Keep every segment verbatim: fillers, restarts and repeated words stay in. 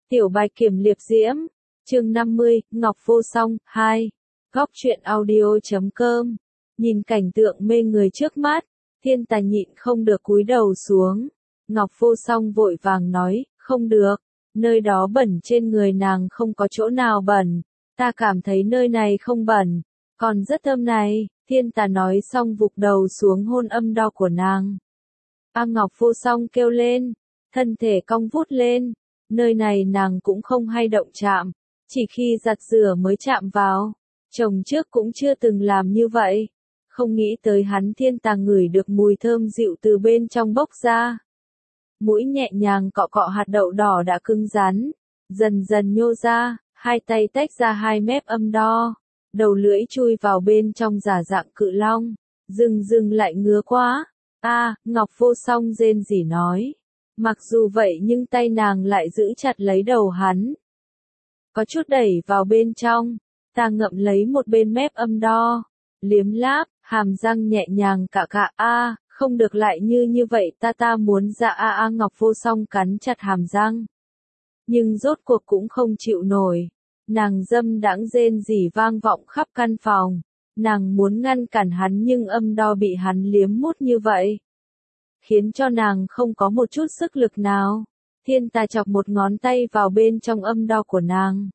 Tiểu Bạch Kiểm Liệp Diễm, chương năm mươi, Ngọc Vô Song, hai. Góc truyện audio chấm com. Nhìn cảnh tượng mê người trước mắt, Thiên Tà nhịn không được cúi đầu xuống. Ngọc Vô Song vội vàng nói, không được, nơi đó bẩn, trên người nàng không có chỗ nào bẩn, ta cảm thấy nơi này không bẩn, còn rất thơm này. Thiên Tà nói xong vụt đầu xuống hôn âm đo của nàng. A Ngọc Vô Song kêu lên, thân thể cong vút lên, nơi này nàng cũng không hay động chạm, chỉ khi giặt rửa mới chạm vào. Chồng trước cũng chưa từng làm như vậy, không nghĩ tới hắn. Thiên Tà ngửi được mùi thơm dịu từ bên trong bốc ra. Mũi nhẹ nhàng cọ cọ hạt đậu đỏ đã cứng rắn, dần dần nhô ra, hai tay tách ra hai mép âm đo, đầu lưỡi chui vào bên trong giả dạng cự long, dừng dừng lại ngứa quá. A, Ngọc Vô Song rên rỉ nói. Mặc dù vậy nhưng tay nàng lại giữ chặt lấy đầu hắn, có chút đẩy vào bên trong. Ta ngậm lấy một bên mép âm đo, liếm láp, hàm răng nhẹ nhàng cạ cạ. A, không được, lại như như vậy ta ta muốn ra. A a Ngọc Vô Song cắn chặt hàm răng, nhưng rốt cuộc cũng không chịu nổi. Nàng dâm đãng rên rỉ vang vọng khắp căn phòng. Nàng muốn ngăn cản hắn nhưng âm đo bị hắn liếm mút như vậy, khiến cho nàng không có một chút sức lực nào. Thiên Tà chọc một ngón tay vào bên trong âm đo của nàng,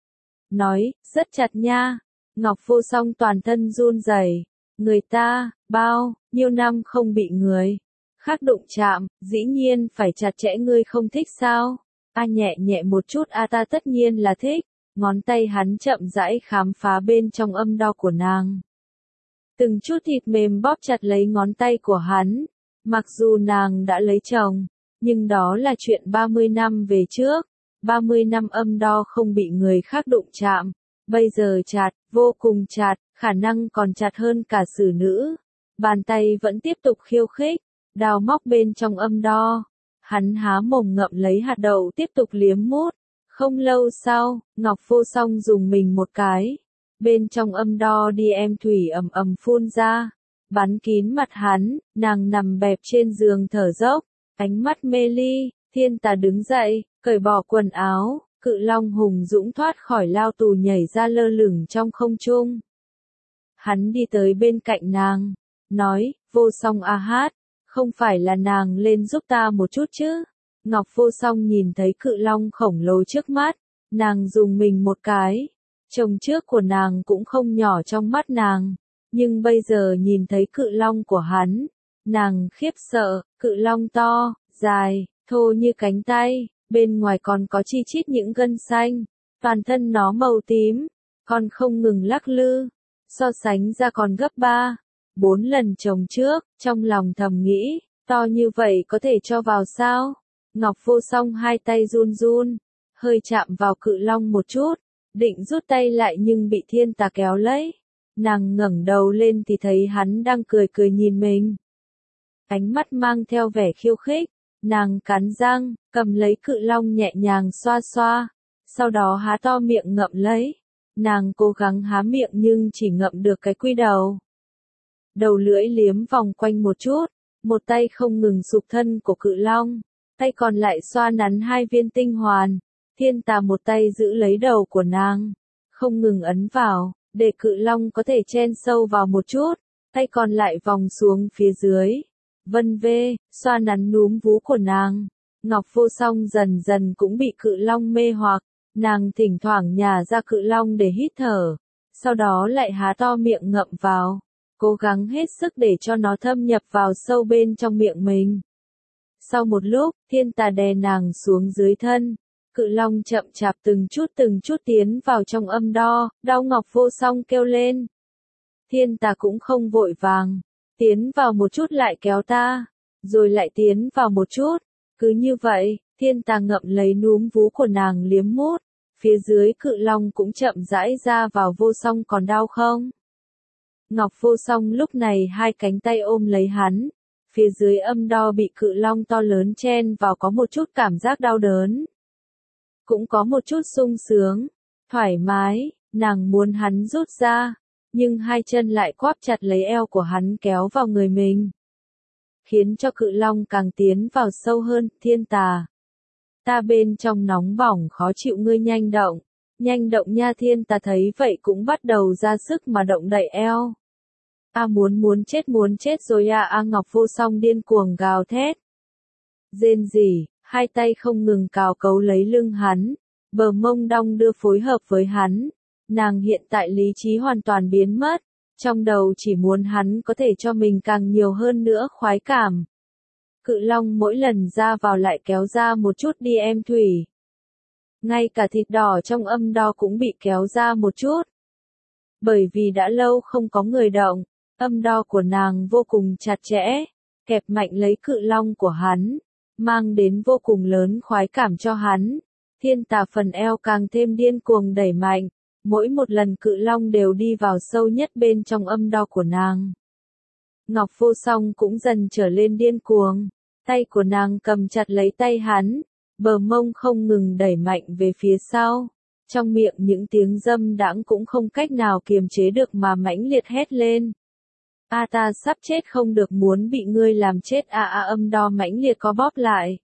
nói, rất chặt nha. Ngọc Vô Song toàn thân run rẩy. Người ta, bao nhiêu năm không bị người khác đụng chạm, dĩ nhiên phải chặt chẽ, ngươi không thích sao? A nhẹ nhẹ một chút. A ta tất nhiên là thích. Ngón tay hắn chậm rãi khám phá bên trong âm đo của nàng, từng chút thịt mềm bóp chặt lấy ngón tay của hắn. Mặc dù nàng đã lấy chồng, nhưng đó là chuyện ba mươi năm về trước. ba mươi năm âm đo không bị người khác đụng chạm, bây giờ chặt, vô cùng chặt, khả năng còn chặt hơn cả xử nữ. Bàn tay vẫn tiếp tục khiêu khích, đào móc bên trong âm đo. Hắn há mồm ngậm lấy hạt đậu tiếp tục liếm mút. Không lâu sau, Ngọc Vô Song dùng mình một cái. Bên trong âm đo đi em thủy ầm ầm phun ra, bắn kín mặt hắn. Nàng nằm bẹp trên giường thở dốc, ánh mắt mê ly. Thiên Tà đứng dậy, cởi bỏ quần áo, cự long hùng dũng thoát khỏi lao tù nhảy ra lơ lửng trong không trung. Hắn đi tới bên cạnh nàng, nói, Vô Song a hát, không phải là nàng lên giúp ta một chút chứ? Ngọc Vô Song nhìn thấy cự long khổng lồ trước mắt, nàng dùng mình một cái. Chồng trước của nàng cũng không nhỏ trong mắt nàng, nhưng bây giờ nhìn thấy cự long của hắn, nàng khiếp sợ. Cự long to, dài, thô như cánh tay, bên ngoài còn có chi chít những gân xanh, toàn thân nó màu tím, còn không ngừng lắc lư, so sánh ra còn gấp ba, bốn lần chồng trước. Trong lòng thầm nghĩ, to như vậy có thể cho vào sao? Ngọc Vô Song hai tay run run, hơi chạm vào cự long một chút, định rút tay lại nhưng bị Thiên Tà kéo lấy. Nàng ngẩng đầu lên thì thấy hắn đang cười cười nhìn mình, ánh mắt mang theo vẻ khiêu khích. Nàng cắn răng, cầm lấy cự long nhẹ nhàng xoa xoa, sau đó há to miệng ngậm lấy. Nàng cố gắng há miệng nhưng chỉ ngậm được cái quy đầu. Đầu lưỡi liếm vòng quanh một chút, một tay không ngừng sụp thân của cự long, tay còn lại xoa nắn hai viên tinh hoàn. Thiên Tà một tay giữ lấy đầu của nàng, không ngừng ấn vào, để cự long có thể chen sâu vào một chút, tay còn lại vòng xuống phía dưới, vân vê, xoa nắn núm vú của nàng. Ngọc Vô Song dần dần cũng bị cự long mê hoặc, nàng thỉnh thoảng nhả ra cự long để hít thở, sau đó lại há to miệng ngậm vào, cố gắng hết sức để cho nó thâm nhập vào sâu bên trong miệng mình. Sau một lúc, Thiên Tà đè nàng xuống dưới thân, cự long chậm chạp từng chút từng chút tiến vào trong âm đo. Đau! Ngọc Vô Song kêu lên. Thiên Tà cũng không vội vàng, tiến vào một chút lại kéo ta, rồi lại tiến vào một chút. Cứ như vậy, Thiên Tà ngậm lấy núm vú của nàng liếm mút, phía dưới cự long cũng chậm rãi ra vào. Vô Song còn đau không? Ngọc Vô Song lúc này hai cánh tay ôm lấy hắn, phía dưới âm đo bị cự long to lớn chen vào, có một chút cảm giác đau đớn, cũng có một chút sung sướng, thoải mái. Nàng muốn hắn rút ra, nhưng hai chân lại quáp chặt lấy eo của hắn kéo vào người mình, khiến cho cự long càng tiến vào sâu hơn. Thiên Tà Ta bên trong nóng bỏng khó chịu ngươi nhanh động. Nhanh động nha. Thiên Tà thấy vậy cũng bắt đầu ra sức mà động đậy eo. A muốn muốn chết muốn chết rồi à. A Ngọc Vô Song điên cuồng gào thét. Rên rỉ, hai tay không ngừng cào cấu lấy lưng hắn. Bờ mông đong đưa phối hợp với hắn. Nàng hiện tại lý trí hoàn toàn biến mất. Trong đầu chỉ muốn hắn có thể cho mình càng nhiều hơn nữa khoái cảm. Cự long mỗi lần ra vào lại kéo ra một chút đi em Thủy. Ngay cả thịt đỏ trong âm đo cũng bị kéo ra một chút. Bởi vì đã lâu không có người động, âm đo của nàng vô cùng chặt chẽ, kẹp mạnh lấy cự long của hắn, mang đến vô cùng lớn khoái cảm cho hắn. Thiên Tà phần eo càng thêm điên cuồng đẩy mạnh, mỗi một lần cự long đều đi vào sâu nhất bên trong âm đo của nàng. Ngọc Vô Song cũng dần trở lên điên cuồng, tay của nàng cầm chặt lấy tay hắn, bờ mông không ngừng đẩy mạnh về phía sau, trong miệng những tiếng dâm đãng cũng không cách nào kiềm chế được mà mãnh liệt hét lên. A ta sắp chết không được, muốn bị ngươi làm chết. A a âm đo mãnh liệt có bóp lại.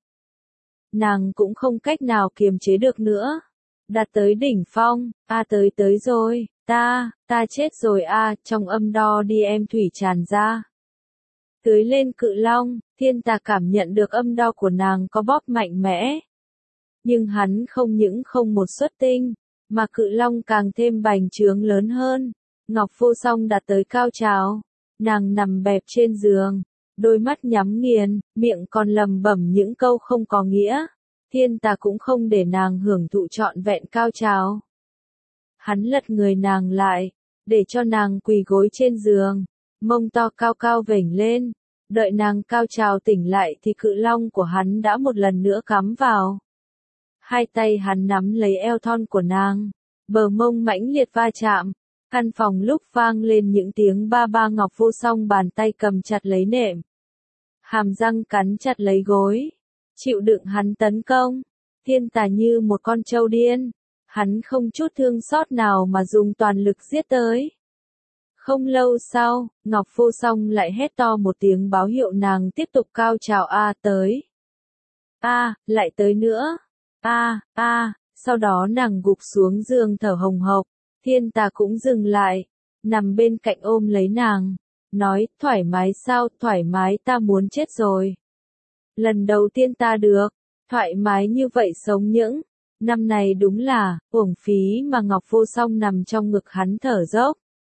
Nàng cũng không cách nào kiềm chế được nữa. Đạt tới đỉnh phong. A tới tới rồi, ta, ta chết rồi a. Trong âm đo đi em thủy tràn ra. Tưới lên cự long, Thiên Tà cảm nhận được âm đo của nàng có bóp mạnh mẽ. Nhưng hắn không những không một xuất tinh, mà cự long càng thêm bành trướng lớn hơn. Ngọc Vô Song đạt tới cao trào. Nàng nằm bẹp trên giường, đôi mắt nhắm nghiền, miệng còn lầm bẩm những câu không có nghĩa. Thiên Tà cũng không để nàng hưởng thụ trọn vẹn cao trào. Hắn lật người nàng lại, để cho nàng quỳ gối trên giường, mông to cao cao vểnh lên. Đợi nàng cao trào tỉnh lại thì cự long của hắn đã một lần nữa cắm vào. Hai tay hắn nắm lấy eo thon của nàng, bờ mông mãnh liệt va chạm. Căn phòng lúc vang lên những tiếng ba ba. Ngọc Vô Song bàn tay cầm chặt lấy nệm, hàm răng cắn chặt lấy gối, chịu đựng hắn tấn công. Thiên Tà như một con trâu điên, hắn không chút thương xót nào mà dùng toàn lực giết tới. Không lâu sau, Ngọc Vô Song lại hét to một tiếng báo hiệu nàng tiếp tục cao trào. A tới, a lại tới nữa, a a. Sau đó nàng gục xuống giường thở hồng hộc. Thiên Tà cũng dừng lại, nằm bên cạnh ôm lấy nàng, nói, thoải mái sao? Thoải mái, ta muốn chết rồi. Lần đầu tiên ta được, thoải mái như vậy sống những năm này đúng là, uổng phí mà. Ngọc Vô Song nằm trong ngực hắn thở dốc.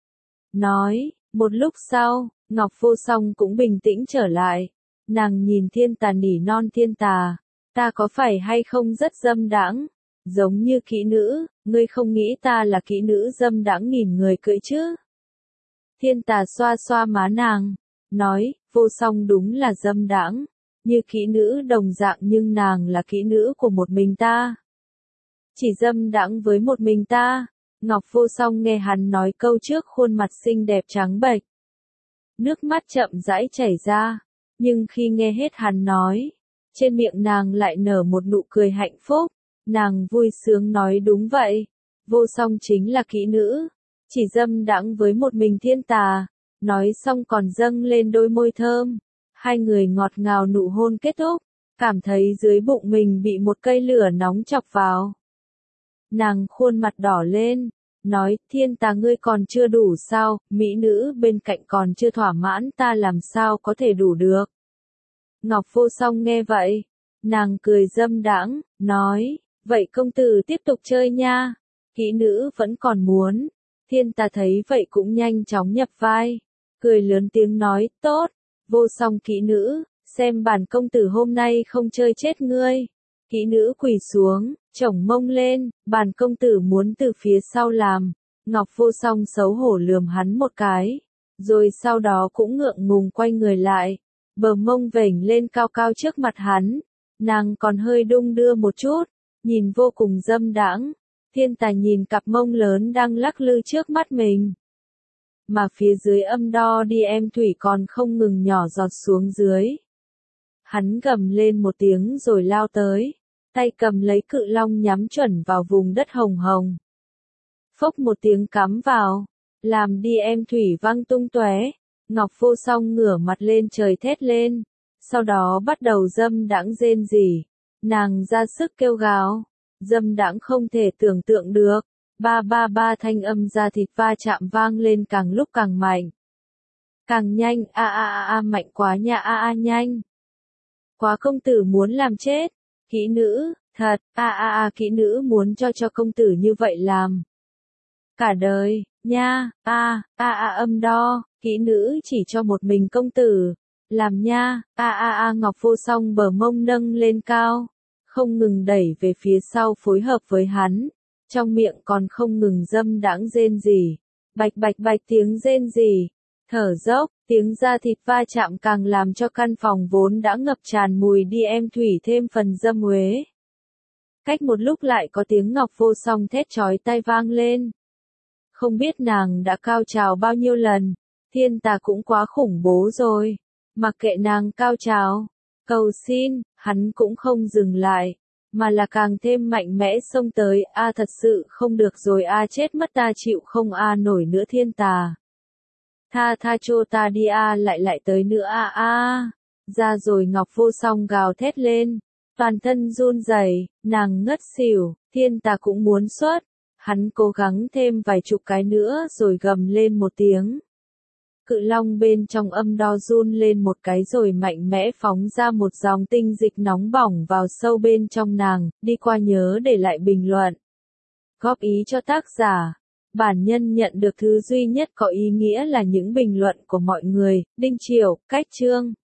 Nói, một lúc sau, Ngọc Vô Song cũng bình tĩnh trở lại, nàng nhìn Thiên Tà nỉ non. Thiên Tà, ta có phải hay không rất dâm đãng? Giống như kỹ nữ, ngươi không nghĩ ta là kỹ nữ dâm đãng nghìn người cưỡi chứ? Thiên Tà xoa xoa má nàng, nói, Vô Song đúng là dâm đãng, như kỹ nữ đồng dạng, nhưng nàng là kỹ nữ của một mình ta. Chỉ dâm đãng với một mình ta. Ngọc Vô Song nghe hắn nói câu trước, khuôn mặt xinh đẹp trắng bệch, nước mắt chậm rãi chảy ra, nhưng khi nghe hết hắn nói, trên miệng nàng lại nở một nụ cười hạnh phúc. Nàng vui sướng nói, đúng vậy, Vô Song chính là kỹ nữ, chỉ dâm đãng với một mình Thiên Tà. Nói xong còn dâng lên đôi môi thơm, hai người ngọt ngào nụ hôn kết thúc, cảm thấy dưới bụng mình bị một cây lửa nóng chọc vào. Nàng khuôn mặt đỏ lên, nói, Thiên Tà ngươi còn chưa đủ sao? Mỹ nữ bên cạnh còn chưa thỏa mãn, ta làm sao có thể đủ được? Ngọc Vô Song nghe vậy, nàng cười dâm đãng, nói, vậy công tử tiếp tục chơi nha. Kỹ nữ vẫn còn muốn. Thiên Tà thấy vậy cũng nhanh chóng nhập vai, cười lớn tiếng nói, tốt, Vô Song kỹ nữ, xem bản công tử hôm nay không chơi chết ngươi. Kỹ nữ quỳ xuống, chổng mông lên, bản công tử muốn từ phía sau làm. Ngọc Vô Song xấu hổ lườm hắn một cái, rồi sau đó cũng ngượng ngùng quay người lại, bờ mông vểnh lên cao cao trước mặt hắn, nàng còn hơi đung đưa một chút, nhìn vô cùng dâm đãng. Thiên Tà nhìn cặp mông lớn đang lắc lư trước mắt mình, mà phía dưới âm đo đi em thủy còn không ngừng nhỏ giọt xuống dưới. Hắn gầm lên một tiếng rồi lao tới, tay cầm lấy cự long nhắm chuẩn vào vùng đất hồng hồng. Phốc một tiếng cắm vào, làm đi em thủy văng tung tóe. Ngọc Vô Song ngửa mặt lên trời thét lên, sau đó bắt đầu dâm đãng rên rỉ, Nàng ra sức kêu gào. Dâm đãng không thể tưởng tượng được. Ba ba ba thanh âm da thịt va chạm vang lên càng lúc càng mạnh. Càng nhanh, a a a a mạnh quá nha, a a nhanh. Quá công tử muốn làm chết. Kỹ nữ, thật, a a a kỹ nữ muốn cho cho công tử như vậy làm. Cả đời, nha, a a a âm đo, kỹ nữ chỉ cho một mình công tử. Làm nha, a a a Ngọc Vô Song bờ mông nâng lên cao. Không ngừng đẩy về phía sau phối hợp với hắn. Trong miệng còn không ngừng dâm đãng rên rỉ. Bạch bạch bạch tiếng rên rỉ. Thở dốc, tiếng da thịt va chạm càng làm cho căn phòng vốn đã ngập tràn mùi đi em thủy thêm phần dâm uế. Cách một lúc lại có tiếng Ngọc Vô Song thét chói tai vang lên. Không biết nàng đã cao trào bao nhiêu lần, thiên tà cũng quá khủng bố rồi. Mặc kệ nàng cao trào, cầu xin, hắn cũng không dừng lại, mà là càng thêm mạnh mẽ xông tới, a thật sự không được rồi a chết mất ta chịu không a nổi nữa thiên tà. Tha tha cho ta đi a lại lại tới nữa a a. Ra rồi Ngọc Vô Song gào thét lên, toàn thân run rẩy, nàng ngất xỉu, thiên tà cũng muốn xuất. Hắn cố gắng thêm vài chục cái nữa rồi gầm lên một tiếng. Cự long bên trong âm đo run lên một cái rồi mạnh mẽ phóng ra một dòng tinh dịch nóng bỏng vào sâu bên trong nàng, đi qua nhớ để lại bình luận. Góp ý cho tác giả. Bản nhân nhận được thứ duy nhất có ý nghĩa là những bình luận của mọi người, Đinh Triều, Cách Chương.